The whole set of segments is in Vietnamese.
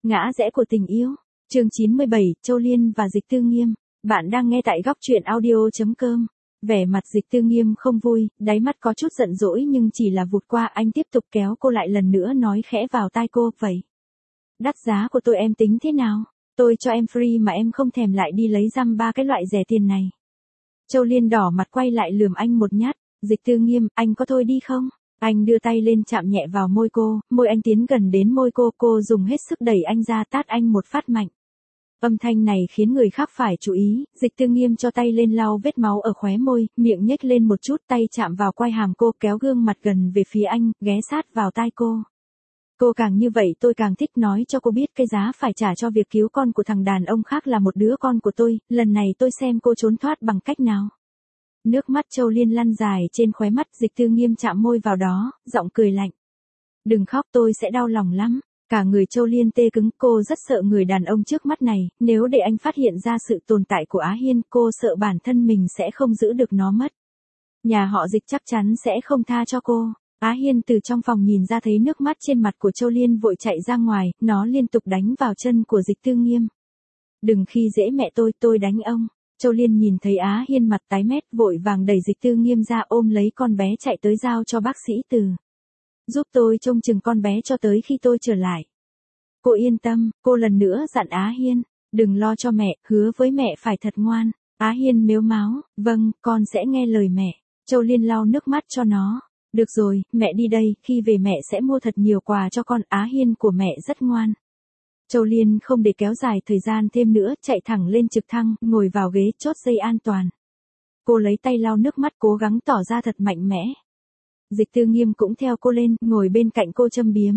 Ngã rẽ của tình yêu. Chương 97, Châu Liên và Dịch Tư Nghiêm. Bạn đang nghe tại góc truyện audio.com. Vẻ mặt Dịch Tư Nghiêm không vui, đáy mắt có chút giận dỗi nhưng chỉ là vụt qua. Anh tiếp tục kéo cô lại lần nữa nói khẽ vào tai cô, vậy đắt giá của tôi em tính thế nào? Tôi cho em free mà em không thèm lại đi lấy dăm ba cái loại rẻ tiền này. Châu Liên đỏ mặt quay lại lườm anh một nhát. Dịch Tư Nghiêm, anh có thôi đi không? Anh đưa tay lên chạm nhẹ vào môi cô, môi anh tiến gần đến môi cô dùng hết sức đẩy anh ra, tát anh một phát mạnh. Âm thanh này khiến người khác phải chú ý. Dịch Tư Nghiêm cho tay lên lau vết máu ở khóe môi, miệng nhếch lên một chút, tay chạm vào quai hàm cô, kéo gương mặt gần về phía anh, ghé sát vào tai cô. Cô càng như vậy tôi càng thích nói cho cô biết cái giá phải trả cho việc cứu con của thằng đàn ông khác là một đứa con của tôi, lần này tôi xem cô trốn thoát bằng cách nào. Nước mắt Châu Liên lăn dài trên khóe mắt. Dịch Tư Nghiêm chạm môi vào đó, giọng cười lạnh. Đừng khóc, tôi sẽ đau lòng lắm. Cả người Châu Liên tê cứng, cô rất sợ người đàn ông trước mắt này, nếu để anh phát hiện ra sự tồn tại của Á Hiên, cô sợ bản thân mình sẽ không giữ được nó mất. Nhà họ Dịch chắc chắn sẽ không tha cho cô. Á Hiên từ trong phòng nhìn ra thấy nước mắt trên mặt của Châu Liên vội chạy ra ngoài, nó liên tục đánh vào chân của Dịch Tư Nghiêm. Đừng khi dễ mẹ tôi đánh ông. Châu Liên nhìn thấy Á Hiên mặt tái mét vội vàng đẩy Dịch Tư Nghiêm ra ôm lấy con bé chạy tới giao cho bác sĩ Từ. Giúp tôi trông chừng con bé cho tới khi tôi trở lại. Cô yên tâm, cô lần nữa dặn Á Hiên, đừng lo cho mẹ, hứa với mẹ phải thật ngoan. Á Hiên mếu máo, vâng, con sẽ nghe lời mẹ. Châu Liên lau nước mắt cho nó. Được rồi, mẹ đi đây, khi về mẹ sẽ mua thật nhiều quà cho con. Á Hiên của mẹ rất ngoan. Châu Liên không để kéo dài thời gian thêm nữa, chạy thẳng lên trực thăng, ngồi vào ghế chốt dây an toàn. Cô lấy tay lau nước mắt cố gắng tỏ ra thật mạnh mẽ. Dịch Tư Nghiêm cũng theo cô lên, ngồi bên cạnh cô châm biếm.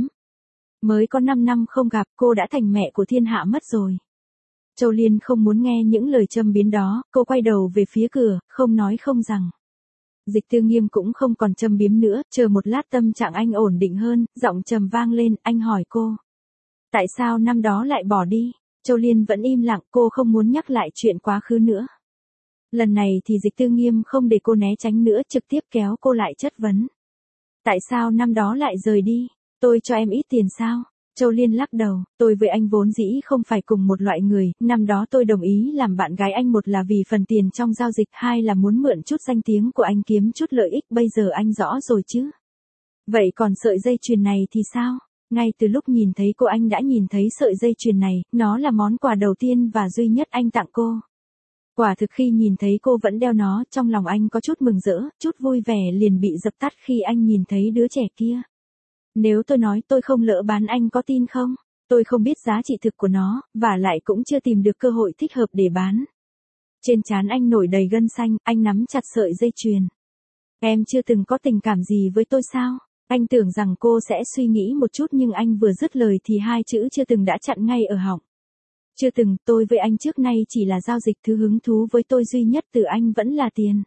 Mới có 5 năm không gặp, cô đã thành mẹ của thiên hạ mất rồi. Châu Liên không muốn nghe những lời châm biếm đó, cô quay đầu về phía cửa, không nói không rằng. Dịch Tư Nghiêm cũng không còn châm biếm nữa, chờ một lát tâm trạng anh ổn định hơn, giọng trầm vang lên, anh hỏi cô. Tại sao năm đó lại bỏ đi? Châu Liên vẫn im lặng, cô không muốn nhắc lại chuyện quá khứ nữa. Lần này thì Dịch Tư Nghiêm không để cô né tránh nữa, trực tiếp kéo cô lại chất vấn. Tại sao năm đó lại rời đi? Tôi cho em ít tiền sao? Châu Liên lắc đầu, tôi với anh vốn dĩ không phải cùng một loại người, năm đó tôi đồng ý làm bạn gái anh, một là vì phần tiền trong giao dịch, hai là muốn mượn chút danh tiếng của anh kiếm chút lợi ích, bây giờ anh rõ rồi chứ. Vậy còn sợi dây chuyền này thì sao? Ngay từ lúc nhìn thấy cô anh đã nhìn thấy sợi dây chuyền này, nó là món quà đầu tiên và duy nhất anh tặng cô. Quả thực khi nhìn thấy cô vẫn đeo nó, trong lòng anh có chút mừng rỡ, chút vui vẻ liền bị dập tắt khi anh nhìn thấy đứa trẻ kia. Nếu tôi nói tôi không lỡ bán anh có tin không? Tôi không biết giá trị thực của nó, và lại cũng chưa tìm được cơ hội thích hợp để bán. Trên trán anh nổi đầy gân xanh, anh nắm chặt sợi dây chuyền. Em chưa từng có tình cảm gì với tôi sao? Anh tưởng rằng cô sẽ suy nghĩ một chút nhưng anh vừa dứt lời thì hai chữ chưa từng đã chặn ngay ở họng. Chưa từng, tôi với anh trước nay chỉ là giao dịch, thứ hứng thú với tôi duy nhất từ anh vẫn là tiền.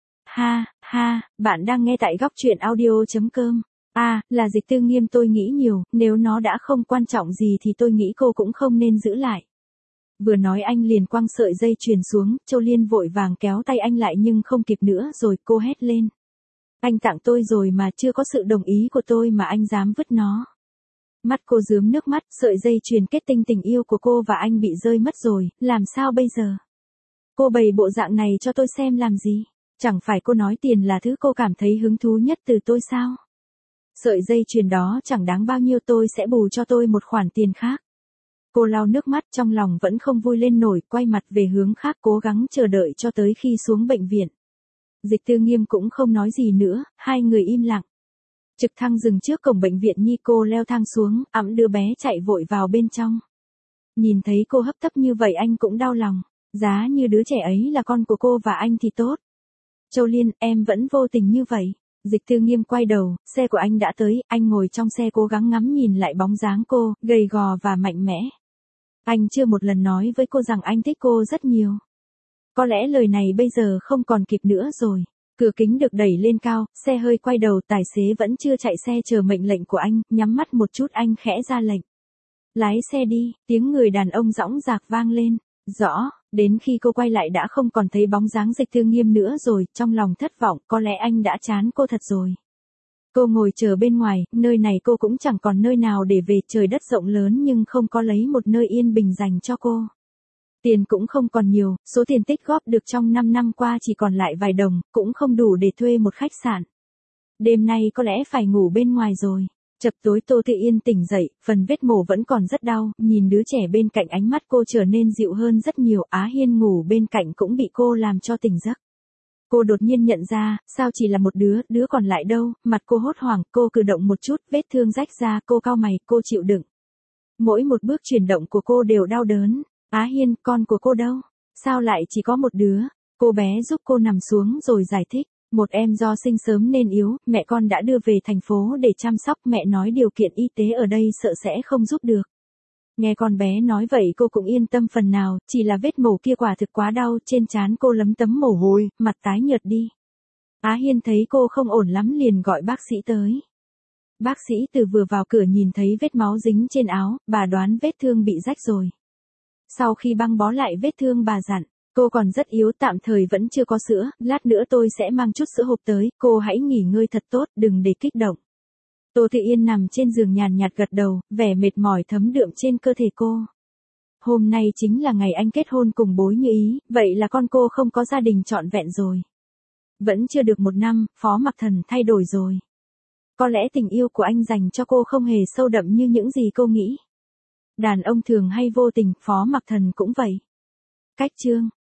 Ha, bạn đang nghe tại góc truyện audio.com. Là Dịch Tư Nghiêm, tôi nghĩ nhiều, nếu nó đã không quan trọng gì thì tôi nghĩ cô cũng không nên giữ lại. Vừa nói anh liền quăng sợi dây chuyền xuống, Châu Liên vội vàng kéo tay anh lại nhưng không kịp nữa rồi, cô hét lên. Anh tặng tôi rồi mà, chưa có sự đồng ý của tôi mà anh dám vứt nó. Mắt cô rướm nước mắt, sợi dây chuyền kết tinh tình yêu của cô và anh bị rơi mất rồi, làm sao bây giờ? Cô bày bộ dạng này cho tôi xem làm gì? Chẳng phải cô nói tiền là thứ cô cảm thấy hứng thú nhất từ tôi sao? Sợi dây chuyền đó chẳng đáng bao nhiêu, tôi sẽ bù cho tôi một khoản tiền khác. Cô lau nước mắt, trong lòng vẫn không vui lên nổi, quay mặt về hướng khác cố gắng chờ đợi cho tới khi xuống bệnh viện. Dịch Tư Nghiêm cũng không nói gì nữa, hai người im lặng. Trực thăng dừng trước cổng bệnh viện Nhi, cô leo thang xuống, ẵm đứa bé chạy vội vào bên trong. Nhìn thấy cô hấp tấp như vậy anh cũng đau lòng, giá như đứa trẻ ấy là con của cô và anh thì tốt. Châu Liên, em vẫn vô tình như vậy. Dịch Tư Nghiêm quay đầu, xe của anh đã tới, anh ngồi trong xe cố gắng ngắm nhìn lại bóng dáng cô, gầy gò và mạnh mẽ. Anh chưa một lần nói với cô rằng anh thích cô rất nhiều. Có lẽ lời này bây giờ không còn kịp nữa rồi. Cửa kính được đẩy lên cao, xe hơi quay đầu, tài xế vẫn chưa chạy xe chờ mệnh lệnh của anh, nhắm mắt một chút anh khẽ ra lệnh. Lái xe đi, tiếng người đàn ông dõng dạc vang lên. Rõ, đến khi cô quay lại đã không còn thấy bóng dáng Dịch Tư Nghiêm nữa rồi, trong lòng thất vọng, có lẽ anh đã chán cô thật rồi. Cô ngồi chờ bên ngoài, nơi này cô cũng chẳng còn nơi nào để về, trời đất rộng lớn nhưng không có lấy một nơi yên bình dành cho cô. Tiền cũng không còn nhiều, số tiền tích góp được trong 5 năm qua chỉ còn lại vài đồng, cũng không đủ để thuê một khách sạn. Đêm nay có lẽ phải ngủ bên ngoài rồi. Chập tối Tô Thị Yên tỉnh dậy, phần vết mổ vẫn còn rất đau, nhìn đứa trẻ bên cạnh ánh mắt cô trở nên dịu hơn rất nhiều. Á Hiên ngủ bên cạnh cũng bị cô làm cho tỉnh giấc. Cô đột nhiên nhận ra, sao chỉ là một đứa còn lại đâu, mặt cô hốt hoảng, cô cử động một chút, vết thương rách ra, cô cau mày, cô chịu đựng. Mỗi một bước chuyển động của cô đều đau đớn. Á Hiên, con của cô đâu? Sao lại chỉ có một đứa? Cô bé giúp cô nằm xuống rồi giải thích. Một em do sinh sớm nên yếu, mẹ con đã đưa về thành phố để chăm sóc, mẹ nói điều kiện y tế ở đây sợ sẽ không giúp được. Nghe con bé nói vậy cô cũng yên tâm phần nào, chỉ là vết mổ kia quả thực quá đau, trên trán cô lấm tấm mồ hôi, mặt tái nhợt đi. Á Hiên thấy cô không ổn lắm liền gọi bác sĩ tới. Bác sĩ Từ vừa vào cửa nhìn thấy vết máu dính trên áo, bà đoán vết thương bị rách rồi. Sau khi băng bó lại vết thương bà dặn, cô còn rất yếu, tạm thời vẫn chưa có sữa, lát nữa tôi sẽ mang chút sữa hộp tới, cô hãy nghỉ ngơi thật tốt, đừng để kích động. Tô Thị Yên nằm trên giường nhàn nhạt gật đầu, vẻ mệt mỏi thấm đượm trên cơ thể cô. Hôm nay chính là ngày anh kết hôn cùng Bối Như Ý, vậy là con cô không có gia đình trọn vẹn rồi. Vẫn chưa được 1 năm, Phó Mặc Thần thay đổi rồi. Có lẽ tình yêu của anh dành cho cô không hề sâu đậm như những gì cô nghĩ. Đàn ông thường hay vô tình, Phó Mặc Thần cũng vậy. Cách chương